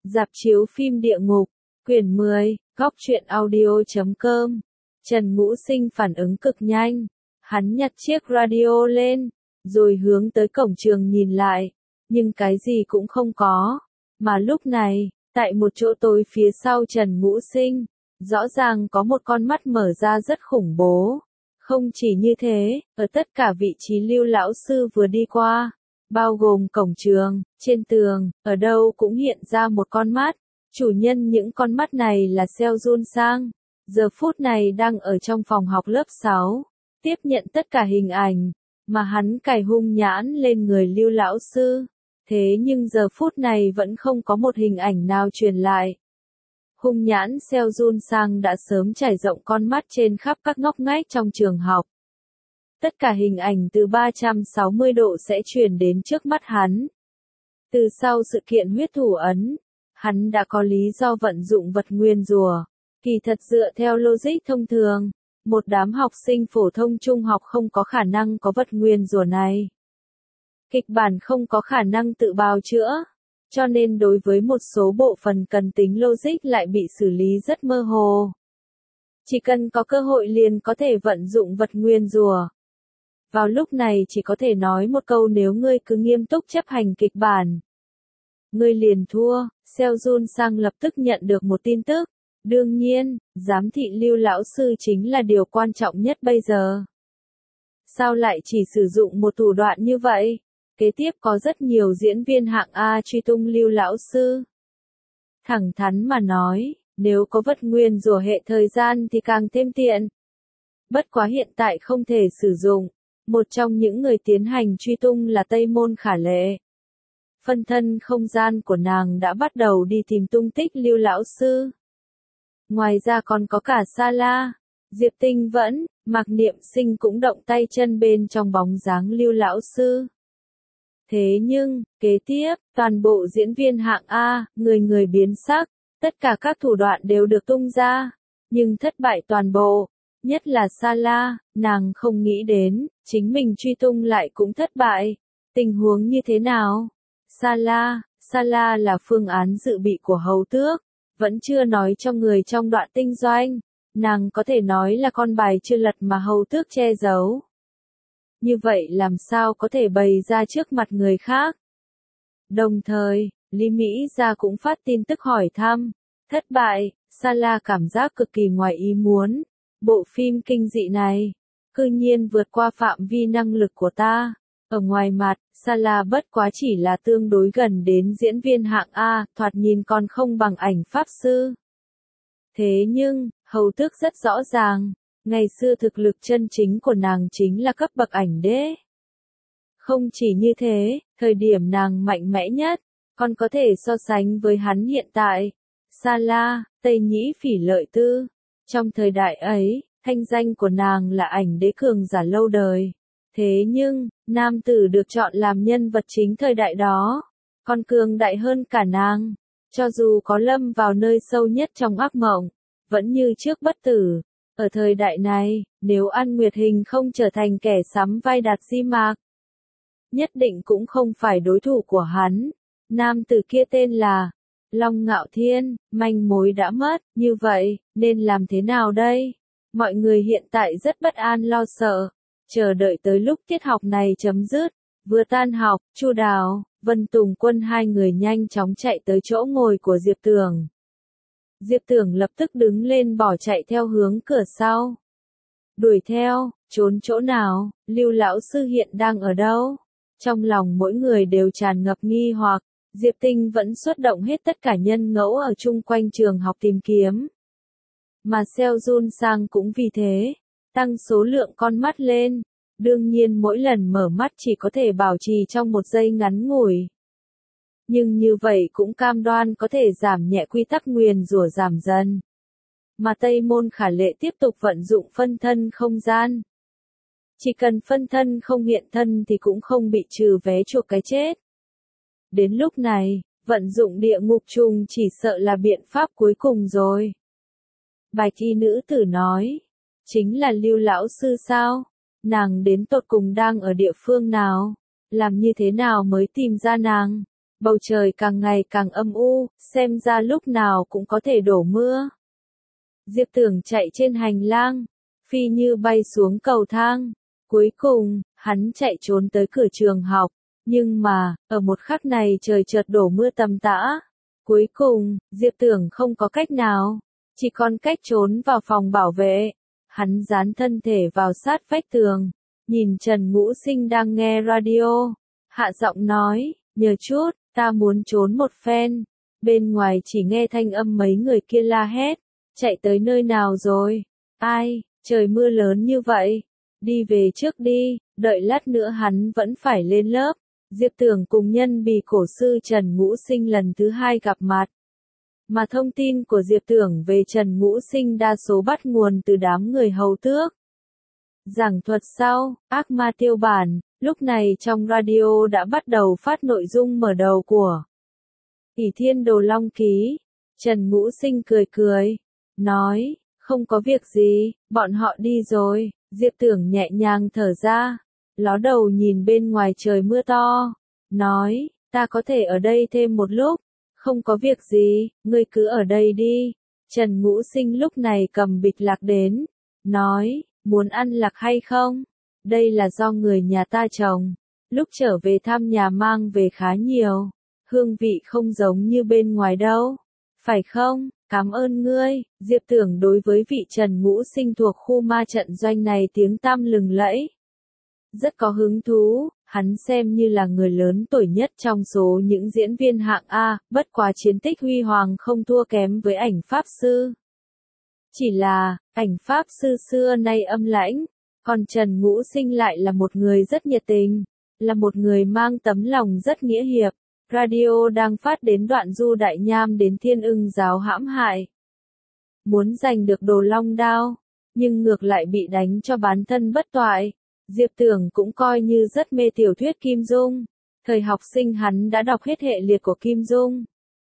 Rạp chiếu phim địa ngục, quyển 10, góc truyện audio.com. Trần Ngũ Sinh phản ứng cực nhanh. Hắn nhặt chiếc radio lên, rồi hướng tới cổng trường nhìn lại, nhưng cái gì cũng không có. Mà lúc này, tại một chỗ tối phía sau Trần Ngũ Sinh, rõ ràng có một con mắt mở ra rất khủng bố. Không chỉ như thế, ở tất cả vị trí Lưu lão sư vừa đi qua, bao gồm cổng trường, trên tường, ở đâu cũng hiện ra một con mắt. Chủ nhân những con mắt này là Seo Jun Sang, giờ phút này đang ở trong phòng học lớp 6, tiếp nhận tất cả hình ảnh mà hắn cài hung nhãn lên người Lưu lão sư. Thế nhưng giờ phút này vẫn không có một hình ảnh nào truyền lại. Hung nhãn Seo Jun Sang đã sớm trải rộng con mắt trên khắp các ngóc ngách trong trường học. Tất cả hình ảnh từ 360 độ sẽ truyền đến trước mắt hắn. Từ sau sự kiện huyết thủ ấn, hắn đã có lý do vận dụng vật nguyền rủa. Kỳ thật dựa theo logic thông thường, một đám học sinh phổ thông trung học không có khả năng có vật nguyền rủa này. Kịch bản không có khả năng tự bào chữa, cho nên đối với một số bộ phận cần tính logic lại bị xử lý rất mơ hồ. Chỉ cần có cơ hội liền có thể vận dụng vật nguyền rủa. Vào lúc này chỉ có thể nói một câu, nếu ngươi cứ nghiêm túc chấp hành kịch bản, ngươi liền thua. Seo Jun Sang lập tức nhận được một tin tức. Đương nhiên, giám thị Lưu lão sư chính là điều quan trọng nhất bây giờ. Sao lại chỉ sử dụng một thủ đoạn như vậy? Kế tiếp có rất nhiều diễn viên hạng A truy tung Lưu lão sư. Thẳng thắn mà nói, nếu có vật nguyền rủa hệ thời gian thì càng thêm tiện. Bất quá hiện tại không thể sử dụng. Một trong những người tiến hành truy tung là Tây Môn Khả Lệ. Phân thân không gian của nàng đã bắt đầu đi tìm tung tích Lưu lão sư. Ngoài ra còn có cả Sa La, Diệp Tinh Vẫn, Mạc Niệm Sinh cũng động tay chân bên trong bóng dáng Lưu lão sư. Thế nhưng, kế tiếp, toàn bộ diễn viên hạng A, người người biến sắc, tất cả các thủ đoạn đều được tung ra, nhưng thất bại toàn bộ. Nhất là Sa La, nàng không nghĩ đến, chính mình truy tung lại cũng thất bại. Tình huống như thế nào? Sa La là phương án dự bị của Hầu Tước, vẫn chưa nói cho người trong đoạn tinh doanh. Nàng có thể nói là con bài chưa lật mà Hầu Tước che giấu. Như vậy làm sao có thể bày ra trước mặt người khác? Đồng thời, Lý Mỹ Gia cũng phát tin tức hỏi thăm. Thất bại, Sa La cảm giác cực kỳ ngoài ý muốn. Bộ phim kinh dị này, cư nhiên vượt qua phạm vi năng lực của ta. Ở ngoài mặt, Sa La bất quá chỉ là tương đối gần đến diễn viên hạng A, thoạt nhìn còn không bằng ảnh pháp sư. Thế nhưng, Hầu Tước rất rõ ràng, ngày xưa thực lực chân chính của nàng chính là cấp bậc ảnh đế. Không chỉ như thế, thời điểm nàng mạnh mẽ nhất, còn có thể so sánh với hắn hiện tại. Sa La, Tây Nhĩ Phỉ Lợi Tư. Trong thời đại ấy, thanh danh của nàng là ảnh đế cường giả lâu đời. Thế nhưng, nam tử được chọn làm nhân vật chính thời đại đó, còn cường đại hơn cả nàng. Cho dù có lâm vào nơi sâu nhất trong ác mộng, vẫn như trước bất tử. Ở thời đại này, nếu An Nguyệt Hình không trở thành kẻ sắm vai Đạt Di Mạc, nhất định cũng không phải đối thủ của hắn. Nam tử kia tên là Long Ngạo Thiên, manh mối đã mất, như vậy, nên làm thế nào đây? Mọi người hiện tại rất bất an lo sợ, chờ đợi tới lúc tiết học này chấm dứt. Vừa tan học, Chu Đào, Vân Tùng Quân hai người nhanh chóng chạy tới chỗ ngồi của Diệp Tưởng. Diệp Tưởng lập tức đứng lên bỏ chạy theo hướng cửa sau. Đuổi theo, trốn chỗ nào, Lưu lão sư hiện đang ở đâu? Trong lòng mỗi người đều tràn ngập nghi hoặc. Diệp Tinh vẫn xuất động hết tất cả nhân ngẫu ở chung quanh trường học tìm kiếm. Mà Seo Jun Sang cũng vì thế, tăng số lượng con mắt lên. Đương nhiên mỗi lần mở mắt chỉ có thể bảo trì trong một giây ngắn ngủi. Nhưng như vậy cũng cam đoan có thể giảm nhẹ quy tắc nguyền rủa giảm dần. Mà Tây Môn Khả Lệ tiếp tục vận dụng phân thân không gian. Chỉ cần phân thân không hiện thân thì cũng không bị trừ vé chuộc cái chết. Đến lúc này, vận dụng địa ngục trùng chỉ sợ là biện pháp cuối cùng rồi. Bạch y nữ tử nói, chính là Lưu lão sư sao? Nàng đến tột cùng đang ở địa phương nào? Làm như thế nào mới tìm ra nàng? Bầu trời càng ngày càng âm u, xem ra lúc nào cũng có thể đổ mưa. Diệp Tưởng chạy trên hành lang, phi như bay xuống cầu thang. Cuối cùng, hắn chạy trốn tới cửa trường học. Nhưng mà, ở một khắc này trời chợt đổ mưa tầm tã. Cuối cùng, Diệp Tưởng không có cách nào, chỉ còn cách trốn vào phòng bảo vệ. Hắn dán thân thể vào sát vách tường, nhìn Trần Ngũ Sinh đang nghe radio. Hạ giọng nói, nhờ chút, ta muốn trốn một phen. Bên ngoài chỉ nghe thanh âm mấy người kia la hét. Chạy tới nơi nào rồi? Ai, trời mưa lớn như vậy. Đi về trước đi, đợi lát nữa hắn vẫn phải lên lớp. Diệp Tưởng cùng nhân bì cổ sư Trần Ngũ Sinh lần thứ hai gặp mặt. Mà thông tin của Diệp Tưởng về Trần Ngũ Sinh đa số bắt nguồn từ đám người hầu tước. Giảng thuật sau, ác ma tiêu bản, lúc này trong radio đã bắt đầu phát nội dung mở đầu của Ỷ Thiên Đồ Long Ký. Trần Ngũ Sinh cười cười, nói, không có việc gì, bọn họ đi rồi. Diệp Tưởng nhẹ nhàng thở ra, ló đầu nhìn bên ngoài trời mưa to, nói, ta có thể ở đây thêm một lúc, không có việc gì, ngươi cứ ở đây đi. Trần Ngũ Sinh lúc này cầm bịch lạc đến, nói, muốn ăn lạc hay không? Đây là do người nhà ta trồng, lúc trở về thăm nhà mang về khá nhiều, hương vị không giống như bên ngoài đâu, phải không? Cảm ơn ngươi. Diệp Tưởng đối với vị Trần Ngũ Sinh thuộc khu ma trận doanh này tiếng tăm lừng lẫy. Rất có hứng thú, hắn xem như là người lớn tuổi nhất trong số những diễn viên hạng A, bất quá chiến tích huy hoàng không thua kém với ảnh Pháp Sư. Chỉ là, ảnh Pháp Sư xưa nay âm lãnh, còn Trần Ngũ Sinh lại là một người rất nhiệt tình, là một người mang tấm lòng rất nghĩa hiệp. Radio đang phát đến đoạn Du Đại Nham đến Thiên Ưng giáo hãm hại. Muốn giành được đồ long đao, nhưng ngược lại bị đánh cho bán thân bất toại. Diệp Tưởng cũng coi như rất mê tiểu thuyết Kim Dung. Thời học sinh hắn đã đọc hết hệ liệt của Kim Dung.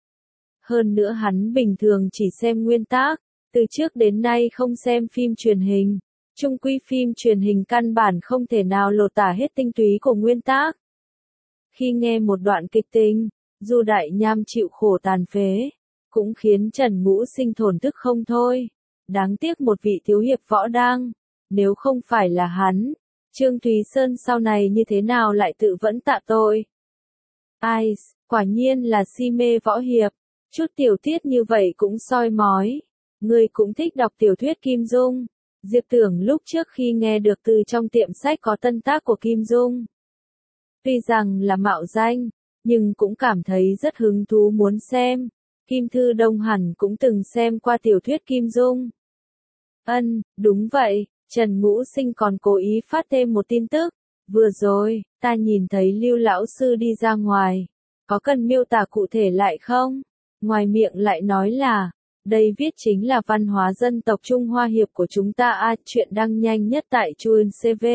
Hơn nữa hắn bình thường chỉ xem nguyên tác, từ trước đến nay không xem phim truyền hình. Chung quy phim truyền hình căn bản không thể nào lột tả hết tinh túy của nguyên tác. Khi nghe một đoạn kịch tính, Du Đại Nham chịu khổ tàn phế, cũng khiến Trần Ngũ Sinh thổn thức không thôi. Đáng tiếc một vị thiếu hiệp võ đang, nếu không phải là hắn, Trương Thúy Sơn sau này như thế nào lại tự vẫn tạ tội. Ai, quả nhiên là si mê võ hiệp, chút tiểu tiết như vậy cũng soi mói. Người cũng thích đọc tiểu thuyết Kim Dung. Diệp Tưởng lúc trước khi nghe được từ trong tiệm sách có tân tác của Kim Dung. Tuy rằng là mạo danh, nhưng cũng cảm thấy rất hứng thú muốn xem. Kim Thư Đông hẳn cũng từng xem qua tiểu thuyết Kim Dung. Đúng vậy, Trần Ngũ Sinh còn cố ý phát thêm một tin tức. Vừa rồi, ta nhìn thấy Lưu lão sư đi ra ngoài. Có cần miêu tả cụ thể lại không? Ngoài miệng lại nói là, đây viết chính là văn hóa dân tộc Trung Hoa Hiệp của chúng ta chuyện đăng nhanh nhất tại Chuan CV.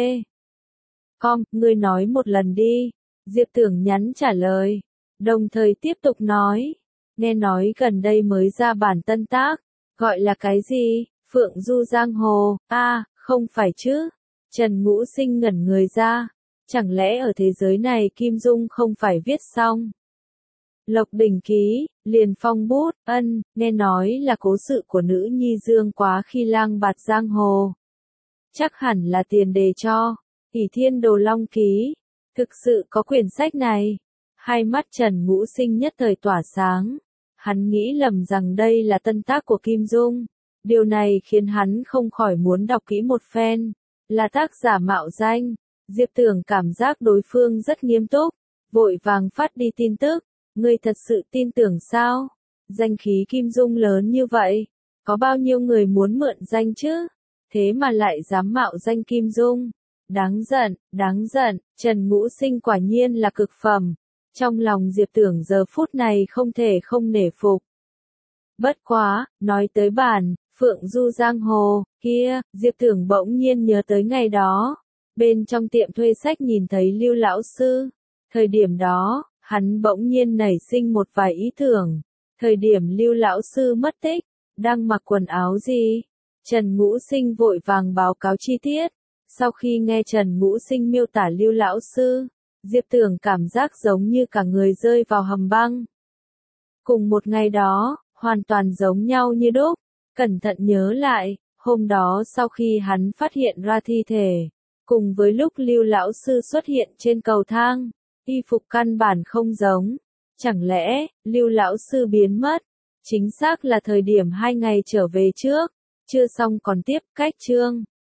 Ngươi nói một lần đi. Diệp Tưởng nhắn trả lời. Đồng thời tiếp tục nói. Nghe nói gần đây mới ra bản tân tác. Gọi là cái gì? Phượng Du Giang Hồ. Không phải chứ. Trần Ngũ Sinh ngẩn người ra. Chẳng lẽ ở thế giới này Kim Dung không phải viết xong? Lộc Đỉnh Ký, liền phong bút, nghe nói là cố sự của nữ nhi Dương Quá khi lang bạt giang hồ. Chắc hẳn là tiền đề cho Ỷ Thiên Đồ Long Ký. Thực sự có quyển sách này. Hai mắt Trần Ngũ Sinh nhất thời tỏa sáng. Hắn nghĩ lầm rằng đây là tân tác của Kim Dung. Điều này khiến hắn không khỏi muốn đọc kỹ một phen. Là tác giả mạo danh. Diệp Tưởng cảm giác đối phương rất nghiêm túc. Vội vàng phát đi tin tức. Ngươi thật sự tin tưởng sao? Danh khí Kim Dung lớn như vậy. Có bao nhiêu người muốn mượn danh chứ? Thế mà lại dám mạo danh Kim Dung. Đáng giận, Trần Ngũ Sinh quả nhiên là cực phẩm. Trong lòng Diệp Tưởng giờ phút này không thể không nể phục. Bất quá, nói tới bản, Phượng Du Giang Hồ, kia, Diệp Tưởng bỗng nhiên nhớ tới ngày đó. Bên trong tiệm thuê sách nhìn thấy Lưu lão sư. Thời điểm đó, hắn bỗng nhiên nảy sinh một vài ý tưởng. Thời điểm Lưu lão sư mất tích, đang mặc quần áo gì? Trần Ngũ Sinh vội vàng báo cáo chi tiết. Sau khi nghe Trần Ngũ Sinh miêu tả Lưu lão sư, Diệp Tưởng cảm giác giống như cả người rơi vào hầm băng. Cùng một ngày đó, hoàn toàn giống nhau như đúc. Cẩn thận nhớ lại, hôm đó sau khi hắn phát hiện ra thi thể, cùng với lúc Lưu lão sư xuất hiện trên cầu thang, y phục căn bản không giống. Chẳng lẽ, Lưu lão sư biến mất? Chính xác là thời điểm 2 ngày trở về trước. Chưa xong còn tiếp, cách chương.